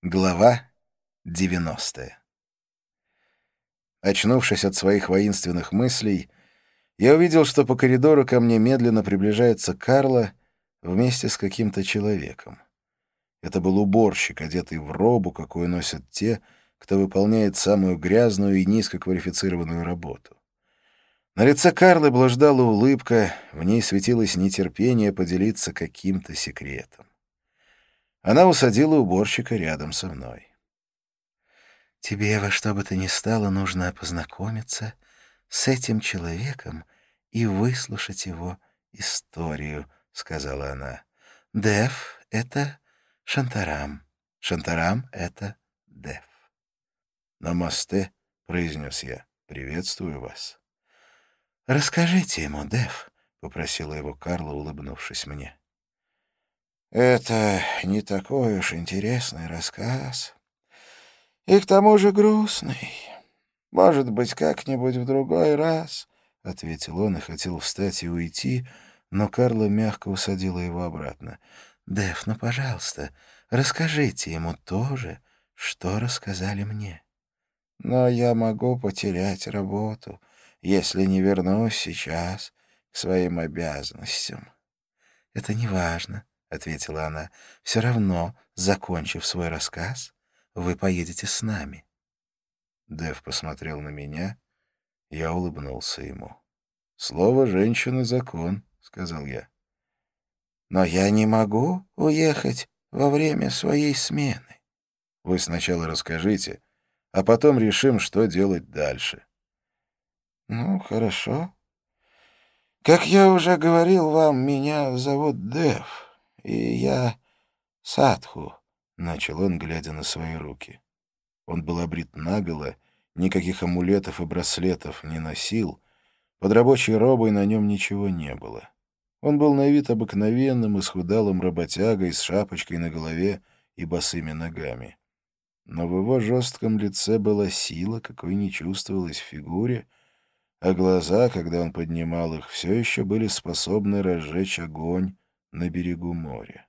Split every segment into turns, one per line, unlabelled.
Глава 90. Очнувшись от своих воинственных мыслей, я увидел, что по коридору ко мне медленно приближается Карло вместе с каким-то человеком. Это был уборщик, одетый в робу, какую носят те, кто выполняет самую грязную и низкоквалифицированную работу. На лице Карлы блуждала улыбка, в ней светилось нетерпение поделиться каким-то секретом. Она усадила уборщика рядом со мной. «Тебе во что бы то ни стало нужно познакомиться с этим человеком и выслушать его историю», — сказала она. «Дев — это Шантарам. Шантарам — это Дев». «Намасте», — произнес я. «Приветствую вас». «Расскажите ему, Дев», — попросила его Карла, улыбнувшись мне. «Это не такой уж интересный рассказ. И к тому же грустный. Может быть, как-нибудь в другой раз», — ответил он и хотел встать и уйти, но Карла мягко усадила его обратно. «Дев, ну, пожалуйста, расскажите ему то же, что рассказали мне». «Но я могу потерять работу, если не вернусь сейчас к своим обязанностям». «Это не важно», — ответила она. «Все равно, закончив свой рассказ, вы поедете с нами». Дэв посмотрел на меня, я улыбнулся ему. «Слово женщины — закон», — сказал я. «Но я не могу уехать во время своей смены». «Вы сначала расскажите, а потом решим, что делать дальше». «Ну, хорошо. Как я уже говорил вам, меня зовут Дэв, и я Садху», — начал он, глядя на свои руки. Он был обрит наголо, никаких амулетов и браслетов не носил, под рабочей робой на нем ничего не было. Он был на вид обыкновенным, исхудалым работягой с шапочкой на голове и босыми ногами. Но в его жестком лице была сила, какой не чувствовалась в фигуре, а глаза, когда он поднимал их, все еще были способны разжечь огонь на берегу моря.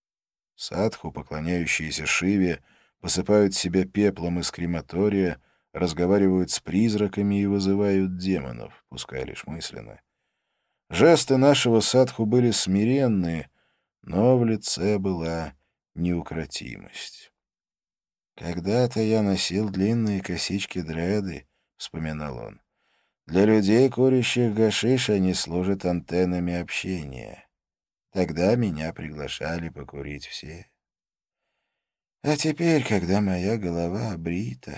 Садху, поклоняющиеся Шиве, посыпают себя пеплом из крематория, разговаривают с призраками и вызывают демонов, пускай лишь мысленно. Жесты нашего садху были смиренные, но в лице была неукротимость. «Когда-то я носил длинные косички-дреды», — вспоминал он. «Для людей, курящих гашиш, они служат антеннами общения. Тогда меня приглашали покурить все. А теперь, когда моя голова обрита,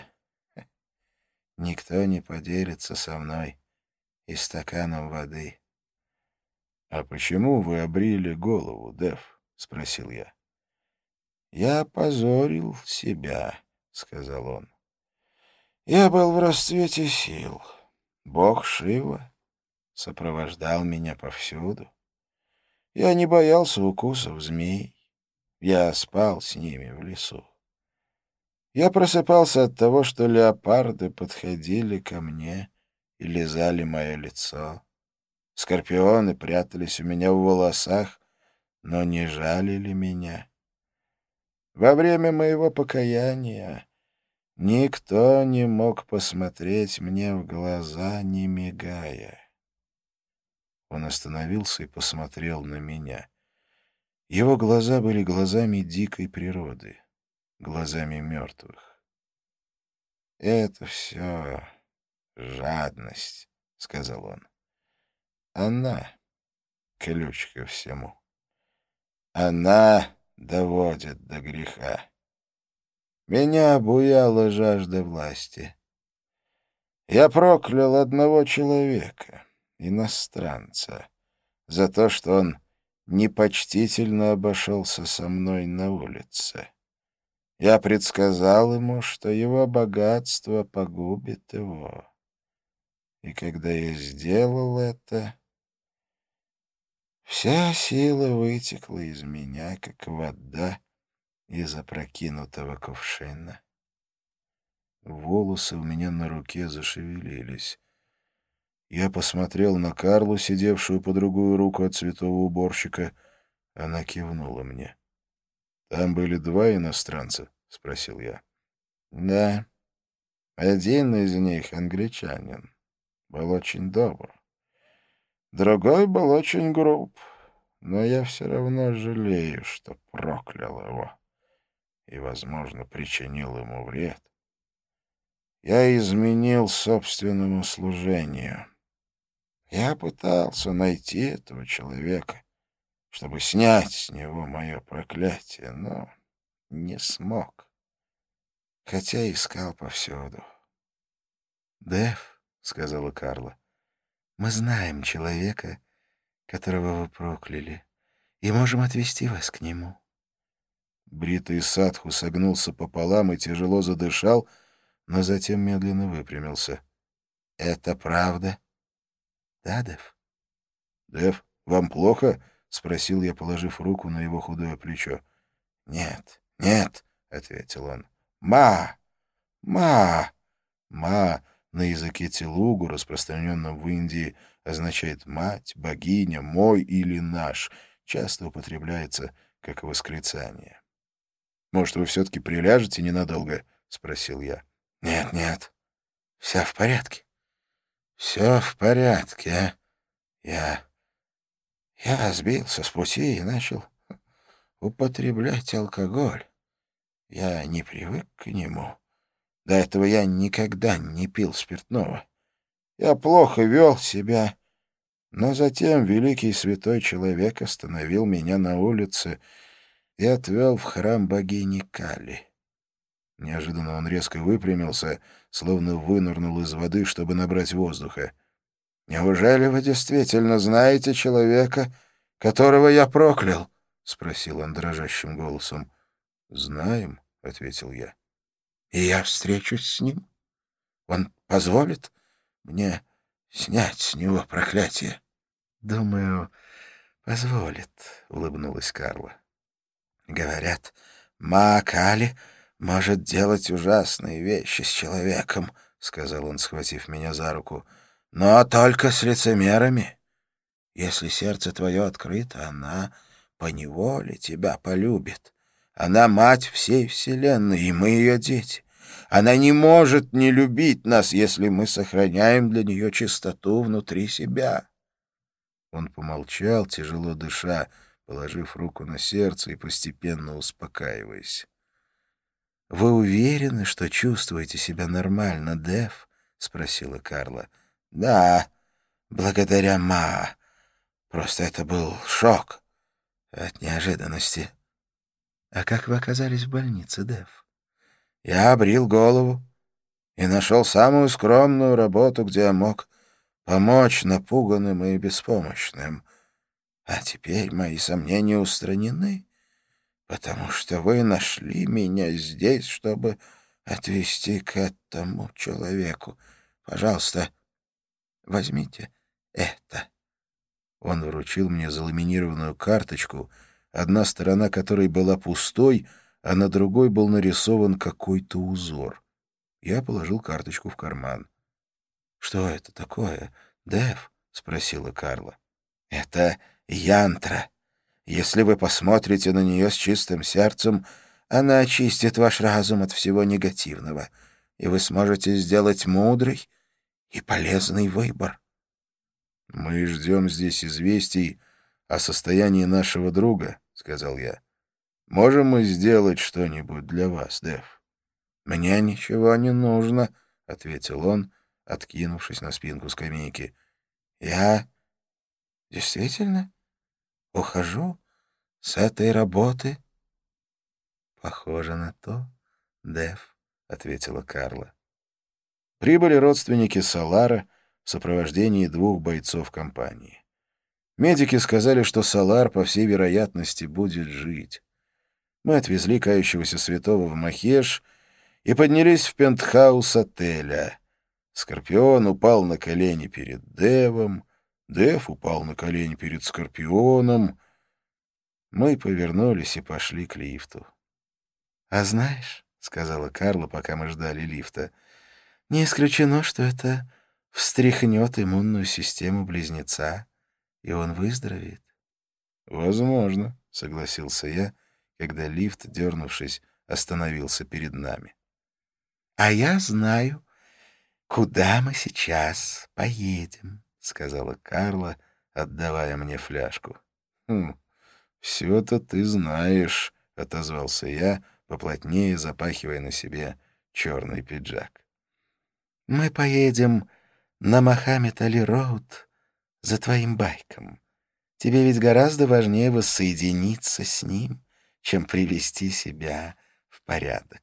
никто не поделится со мной и стаканом воды». «А почему вы обрили голову, Дэв?» — спросил я. «Я опозорил себя», — сказал он. «Я был в расцвете сил. Бог Шива сопровождал меня повсюду. Я не боялся укусов змей. Я спал с ними в лесу. Я просыпался от того, что леопарды подходили ко мне и лизали мое лицо. Скорпионы прятались у меня в волосах, но не жалили меня. Во время моего покаяния никто не мог посмотреть мне в глаза, не мигая». Он остановился и посмотрел на меня. Его глаза были глазами дикой природы, глазами мертвых. «Это все жадность», — сказал он. «Она — ключ ко всему. Она доводит до греха. Меня обуяла жажда власти. Я проклял одного человека, иностранца, за то, что он непочтительно обошелся со мной на улице. Я предсказал ему, что его богатство погубит его. И когда я сделал это, вся сила вытекла из меня, как вода из опрокинутого кувшина. Волосы у меня на руке зашевелились. Я посмотрел на Карлу, сидевшую по другую руку от святого уборщика. Она кивнула мне. «Там были два иностранца?» — спросил я. Да, один из них, англичанин, был очень добр. Другой был очень груб, но я все равно жалею, что проклял его и, возможно, причинил ему вред. Я изменил собственному служению. Я пытался найти этого человека, чтобы снять с него мое проклятие, но не смог, хотя искал повсюду. «Дэв», — сказала Карла, — «мы знаем человека, которого вы прокляли, и можем отвезти вас к нему». Бритый садху согнулся пополам и тяжело задышал, но затем медленно выпрямился. «Это правда?» «Да, Дэв». «Дэв, вам плохо?» — спросил я, положив руку на его худое плечо. «Нет, нет», — ответил он. «Ма! Ма!» «Ма» на языке телугу, распространенном в Индии, означает «мать», «богиня», «мой» или «наш», часто употребляется как восклицание. «Может, вы все-таки приляжете ненадолго?» — спросил я. «Нет, нет, все в порядке. Все в порядке, а? Я сбился с пути и начал употреблять алкоголь. Я не привык к нему. До этого я никогда не пил спиртного. Я плохо вел себя, но затем великий святой человек остановил меня на улице и отвел в храм богини Кали. Неожиданно он резко выпрямился, словно вынырнул из воды, чтобы набрать воздуха. «Неужели вы действительно знаете человека, которого я проклял?» — спросил он дрожащим голосом. «Знаем», — ответил я. «И я встречусь с ним? Он позволит мне снять с него проклятие?» «Думаю, позволит», — улыбнулась Карла. «Говорят, Маакали может делать ужасные вещи с человеком», — сказал он, схватив меня за руку. «Но только с лицемерами. Если сердце твое открыто, она поневоле тебя полюбит. Она мать всей вселенной, и мы ее дети. Она не может не любить нас, если мы сохраняем для нее чистоту внутри себя». Он помолчал, тяжело дыша, положив руку на сердце и постепенно успокаиваясь. «Вы уверены, что чувствуете себя нормально, Дэв?» — спросила Карла. «Да, благодаря Ма. Просто это был шок от неожиданности». «А как вы оказались в больнице, Дэв?» «Я обрил голову и нашел самую скромную работу, где я мог помочь напуганным и беспомощным. А теперь мои сомнения устранены, потому что вы нашли меня здесь, чтобы отвезти к этому человеку. Пожалуйста, возьмите это». Он вручил мне заламинированную карточку, одна сторона которой была пустой, а на другой был нарисован какой-то узор. Я положил карточку в карман. «Что это такое, Дэв?» — спросила Карла. «Это янтра. Если вы посмотрите на нее с чистым сердцем, она очистит ваш разум от всего негативного, и вы сможете сделать мудрый и полезный выбор». «Мы ждем здесь известий о состоянии нашего друга», — сказал я. «Можем мы сделать что-нибудь для вас, Дэв?» «Мне ничего не нужно», — ответил он, откинувшись на спинку скамейки. «Я действительно ухожу с этой работы?» «Похоже на то, Дэв», — ответила Карла. Прибыли родственники Салара в сопровождении 2 бойцов компании. Медики сказали, что Салар, по всей вероятности, будет жить. Мы отвезли кающегося святого в Махеш и поднялись в пентхаус отеля. Скорпион упал на колени перед Девом, Дев упал на колени перед Скорпионом. Мы повернулись и пошли к лифту. «А знаешь, — сказала Карла, пока мы ждали лифта, — не исключено, что это встряхнет иммунную систему близнеца, и он выздоровеет». «Возможно», — согласился я, когда лифт, дернувшись, остановился перед нами. — А я знаю, куда мы сейчас поедем, — сказала Карла, отдавая мне фляжку. — Все-то ты знаешь, — отозвался я, поплотнее запахивая на себе черный пиджак. — Мы поедем на Мохаммед-Али-Роуд за твоим байком. Тебе ведь гораздо важнее воссоединиться с ним, чем привести себя в порядок.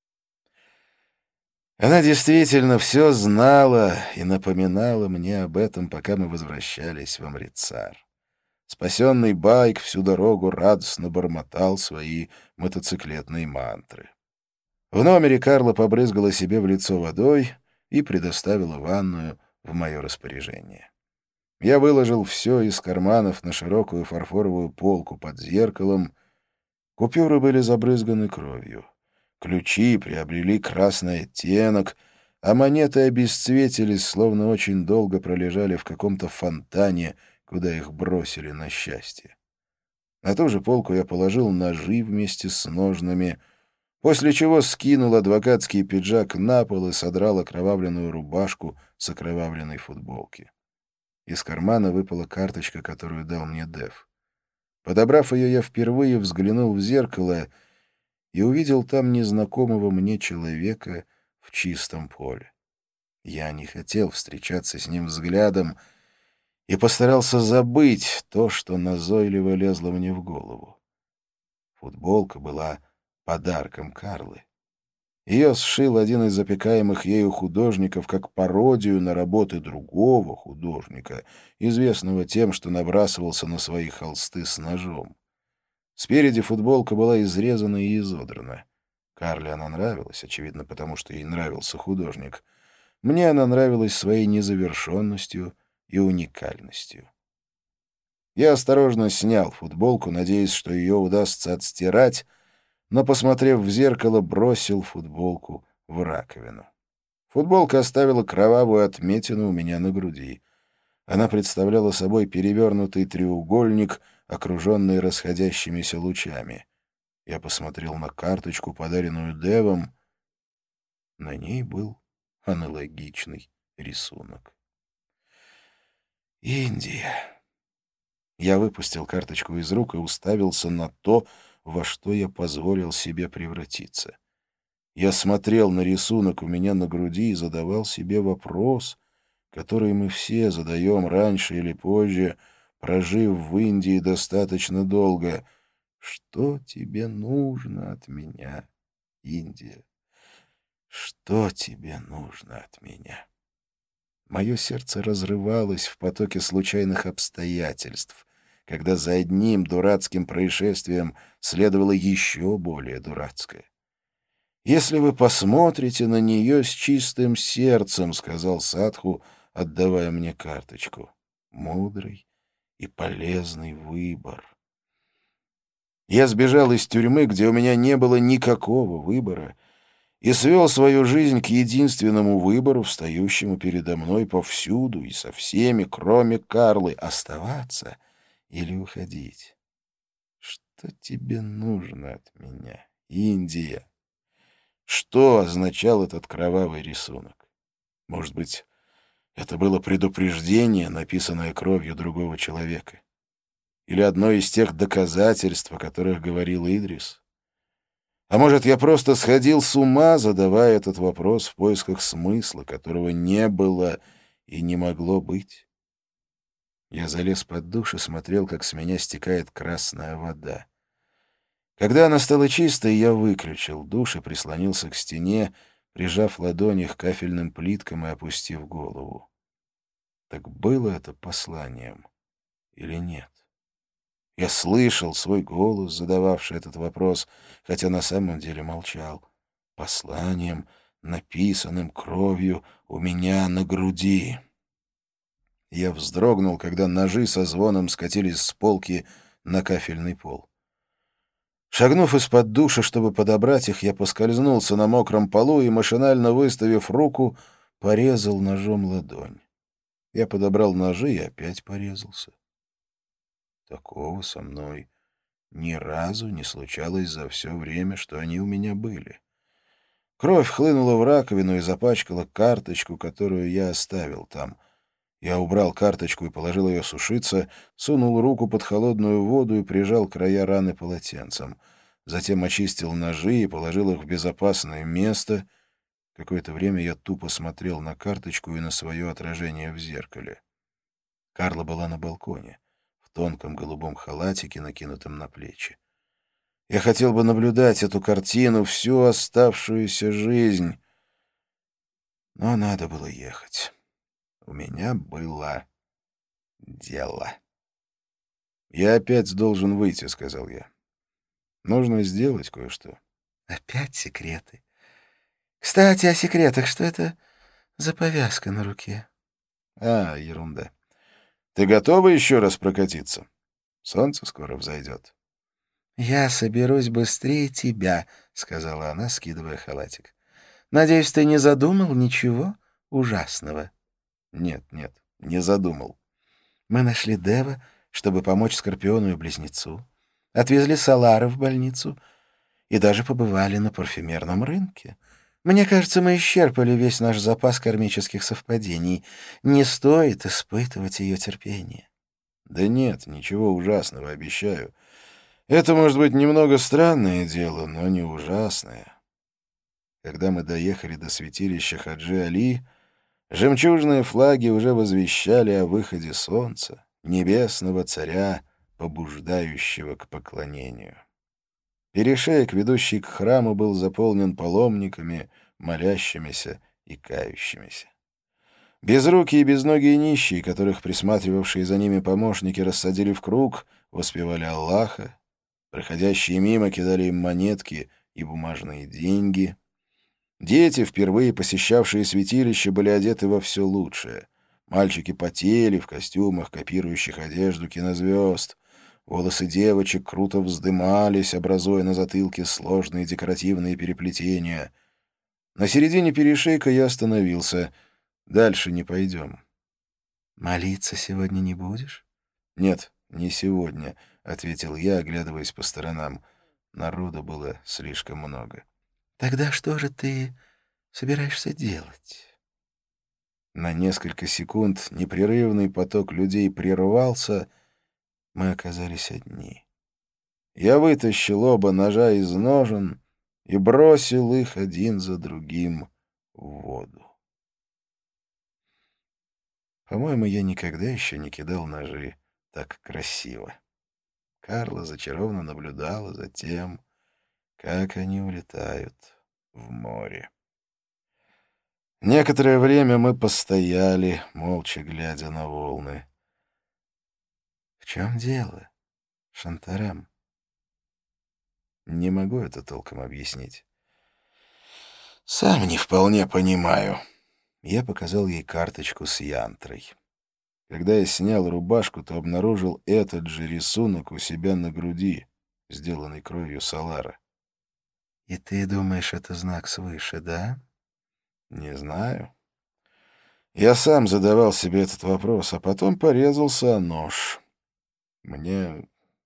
Она действительно все знала и напоминала мне об этом, пока мы возвращались в Амритсар. Спасенный байк всю дорогу радостно бормотал свои мотоциклетные мантры. В номере Карла побрызгала себе в лицо водой и предоставила ванную в мое распоряжение. Я выложил все из карманов на широкую фарфоровую полку под зеркалом. Купюры были забрызганы кровью. Ключи приобрели красный оттенок, а монеты обесцветились, словно очень долго пролежали в каком-то фонтане, куда их бросили на счастье. На ту же полку я положил ножи вместе с ножнами, после чего скинул адвокатский пиджак на пол и содрал окровавленную рубашку с окровавленной футболки. Из кармана выпала карточка, которую дал мне Дэв. Подобрав ее, я впервые взглянул в зеркало и увидел там незнакомого мне человека в чистом поле. Я не хотел встречаться с ним взглядом и постарался забыть то, что назойливо лезло мне в голову. Футболка была подарком Карлы. Ее сшил один из опекаемых ею художников как пародию на работы другого художника, известного тем, что набрасывался на свои холсты с ножом. Спереди футболка была изрезана и изодрана. Карле она нравилась, очевидно, потому что ей нравился художник. Мне она нравилась своей незавершенностью и уникальностью. Я осторожно снял футболку, надеясь, что ее удастся отстирать, но, посмотрев в зеркало, бросил футболку в раковину. Футболка оставила кровавую отметину у меня на груди. Она представляла собой перевернутый треугольник, окруженный расходящимися лучами. Я посмотрел на карточку, подаренную Дэвом. На ней был аналогичный рисунок. Индия. Я выпустил карточку из рук и уставился на то, во что я позволил себе превратиться. Я смотрел на рисунок у меня на груди и задавал себе вопрос, который мы все задаем раньше или позже, прожив в Индии достаточно долго. Что тебе нужно от меня, Индия? Что тебе нужно от меня? Мое сердце разрывалось в потоке случайных обстоятельств, когда за одним дурацким происшествием следовало еще более дурацкое. «Если вы посмотрите на нее с чистым сердцем», — сказал Садху, отдавая мне карточку, — «мудрый и полезный выбор». Я сбежал из тюрьмы, где у меня не было никакого выбора, и свел свою жизнь к единственному выбору, встающему передо мной повсюду и со всеми, кроме Карлы — оставаться или уходить. Что тебе нужно от меня, Индия? Что означал этот кровавый рисунок? Может быть, это было предупреждение, написанное кровью другого человека? Или одно из тех доказательств, о которых говорил Идрис? А может, я просто сходил с ума, задавая этот вопрос в поисках смысла, которого не было и не могло быть? Я залез под душ и смотрел, как с меня стекает красная вода. Когда она стала чистой, я выключил душ и прислонился к стене, прижав ладони к кафельным плиткам и опустив голову. Так было это посланием или нет? Я слышал свой голос, задававший этот вопрос, хотя на самом деле молчал. Посланием, написанным кровью у меня на груди. Я вздрогнул, когда ножи со звоном скатились с полки на кафельный пол. Шагнув из-под душа, чтобы подобрать их, я поскользнулся на мокром полу и, машинально выставив руку, порезал ножом ладонь. Я подобрал ножи и опять порезался. Такого со мной ни разу не случалось за все время, что они у меня были. Кровь хлынула в раковину и запачкала карточку, которую я оставил там. Я убрал карточку и положил ее сушиться, сунул руку под холодную воду и прижал края раны полотенцем. Затем очистил ножи и положил их в безопасное место. Какое-то время я тупо смотрел на карточку и на свое отражение в зеркале. Карла была на балконе, в тонком голубом халатике, накинутом на плечи. Я хотел бы наблюдать эту картину всю оставшуюся жизнь, но надо было ехать. У меня было дело. «Я опять должен выйти», — сказал я. «Нужно сделать кое-что».
Опять секреты. Кстати, о секретах. Что это за повязка на руке?
Ерунда. Ты готова еще раз прокатиться? Солнце скоро взойдет.
Я соберусь быстрее тебя, сказала она, скидывая халатик. Надеюсь, ты не задумал ничего ужасного?
Нет, не задумал.
Мы нашли Дева, чтобы помочь Скорпиону и Близнецу. Отвезли Салара в больницу и даже побывали на парфюмерном рынке. Мне кажется, мы исчерпали весь наш запас кармических совпадений. Не стоит испытывать ее терпение.
Да нет, ничего ужасного, обещаю. Это, может быть, немного странное дело, но не ужасное. Когда мы доехали до святилища Хаджи Али, жемчужные флаги уже возвещали о выходе солнца, небесного царя, побуждающего к поклонению. Перешеек, ведущий к храму, был заполнен паломниками, молящимися и кающимися. Безрукие и безногие нищие, которых присматривавшие за ними помощники рассадили в круг, воспевали Аллаха. Проходящие мимо кидали им монетки и бумажные деньги. Дети, впервые посещавшие святилище, были одеты во все лучшее. Мальчики потели в костюмах, копирующих одежду кинозвезд. Волосы девочек круто вздымались, образуя на затылке сложные декоративные переплетения. На середине перешейка я остановился. Дальше не пойдем.
Молиться сегодня не будешь?
Нет, не сегодня, — ответил я, оглядываясь по сторонам. Народу было слишком много.
Тогда что же ты собираешься делать?
На несколько секунд непрерывный поток людей прервался. Мы оказались одни. Я вытащил оба ножа из ножен и бросил их один за другим в воду. По-моему, я никогда еще не кидал ножи так красиво. Карла зачарованно наблюдала за тем, как они улетают в море. Некоторое время мы постояли, молча глядя на волны.
В чем дело, Шантарам?
Не могу это толком объяснить. Сам не вполне понимаю. Я показал ей карточку с янтрой. Когда я снял рубашку, то обнаружил этот же рисунок у себя на груди, сделанный кровью Салара.
И ты думаешь, это знак свыше, да?
Не знаю. Я сам задавал себе этот вопрос, а потом порезался о нож. Мне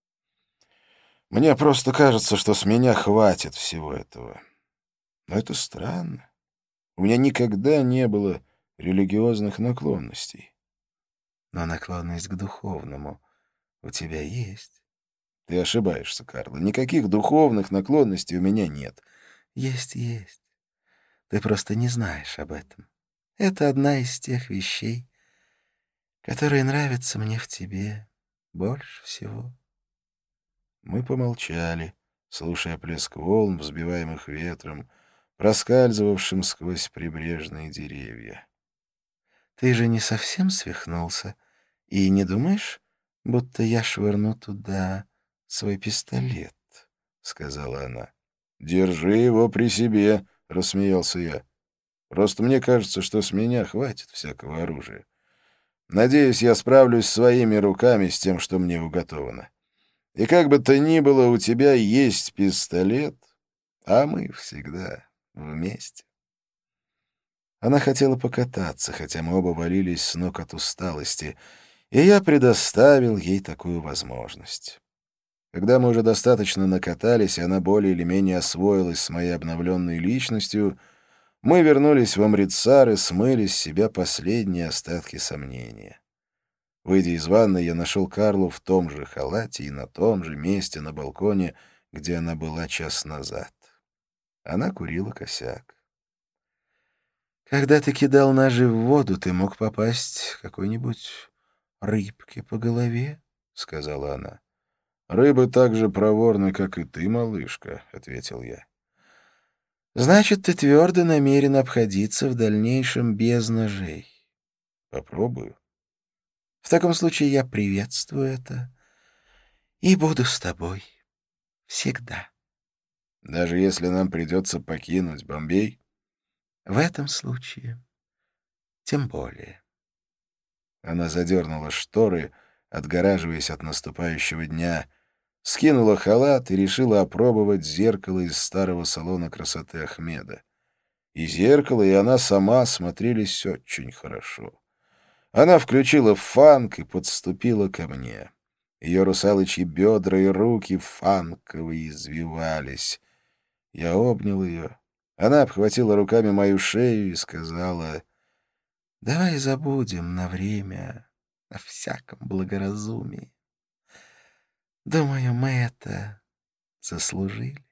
просто кажется, что с меня хватит всего этого. Но это странно. У меня никогда не было религиозных наклонностей.
Но наклонность к духовному у тебя есть.
Ты ошибаешься, Карла. Никаких духовных наклонностей у меня нет.
Есть, есть. Ты просто не знаешь об этом. Это одна из тех вещей, которые нравятся мне в тебе больше всего.
Мы помолчали, слушая плеск волн, взбиваемых ветром, проскальзывавшим сквозь прибрежные деревья.
Ты же не совсем свихнулся и не думаешь, будто я швырну туда свой пистолет? — сказала она.
— Держи его при себе, — рассмеялся я. — Просто мне кажется, что с меня хватит всякого оружия. Надеюсь, я справлюсь своими руками с тем, что мне уготовано. И как бы то ни было, у тебя есть пистолет, а мы всегда вместе. Она хотела покататься, хотя мы оба валились с ног от усталости, и я предоставил ей такую возможность. Когда мы уже достаточно накатались, и она более или менее освоилась с моей обновленной личностью, мы вернулись в Амритсар и смыли с себя последние остатки сомнения. Выйдя из ванной, я нашел Карлу в том же халате и на том же месте на балконе, где она была час назад. Она курила косяк. «Когда ты кидал ножи в воду, ты мог попасть какой-нибудь рыбке по голове», — сказала она. «Рыбы так же проворны, как и ты, малышка», — ответил я. «Значит, ты твердо намерен обходиться в дальнейшем без ножей». «Попробую». «В таком случае я приветствую это и буду с тобой всегда». «Даже если нам придется покинуть Бомбей?» «В этом случае тем более». Она задернула шторы, отгораживаясь от наступающего дня, скинула халат и решила опробовать зеркало из старого салона красоты Ахмеда. И зеркало, и она сама смотрелись очень хорошо. Она включила фанк и подступила ко мне. Ее русалочьи бедра и руки фанковые извивались. Я обнял ее. Она обхватила руками мою шею и сказала: «Давай забудем на время о всяком благоразумии. Думаю, мы это заслужили».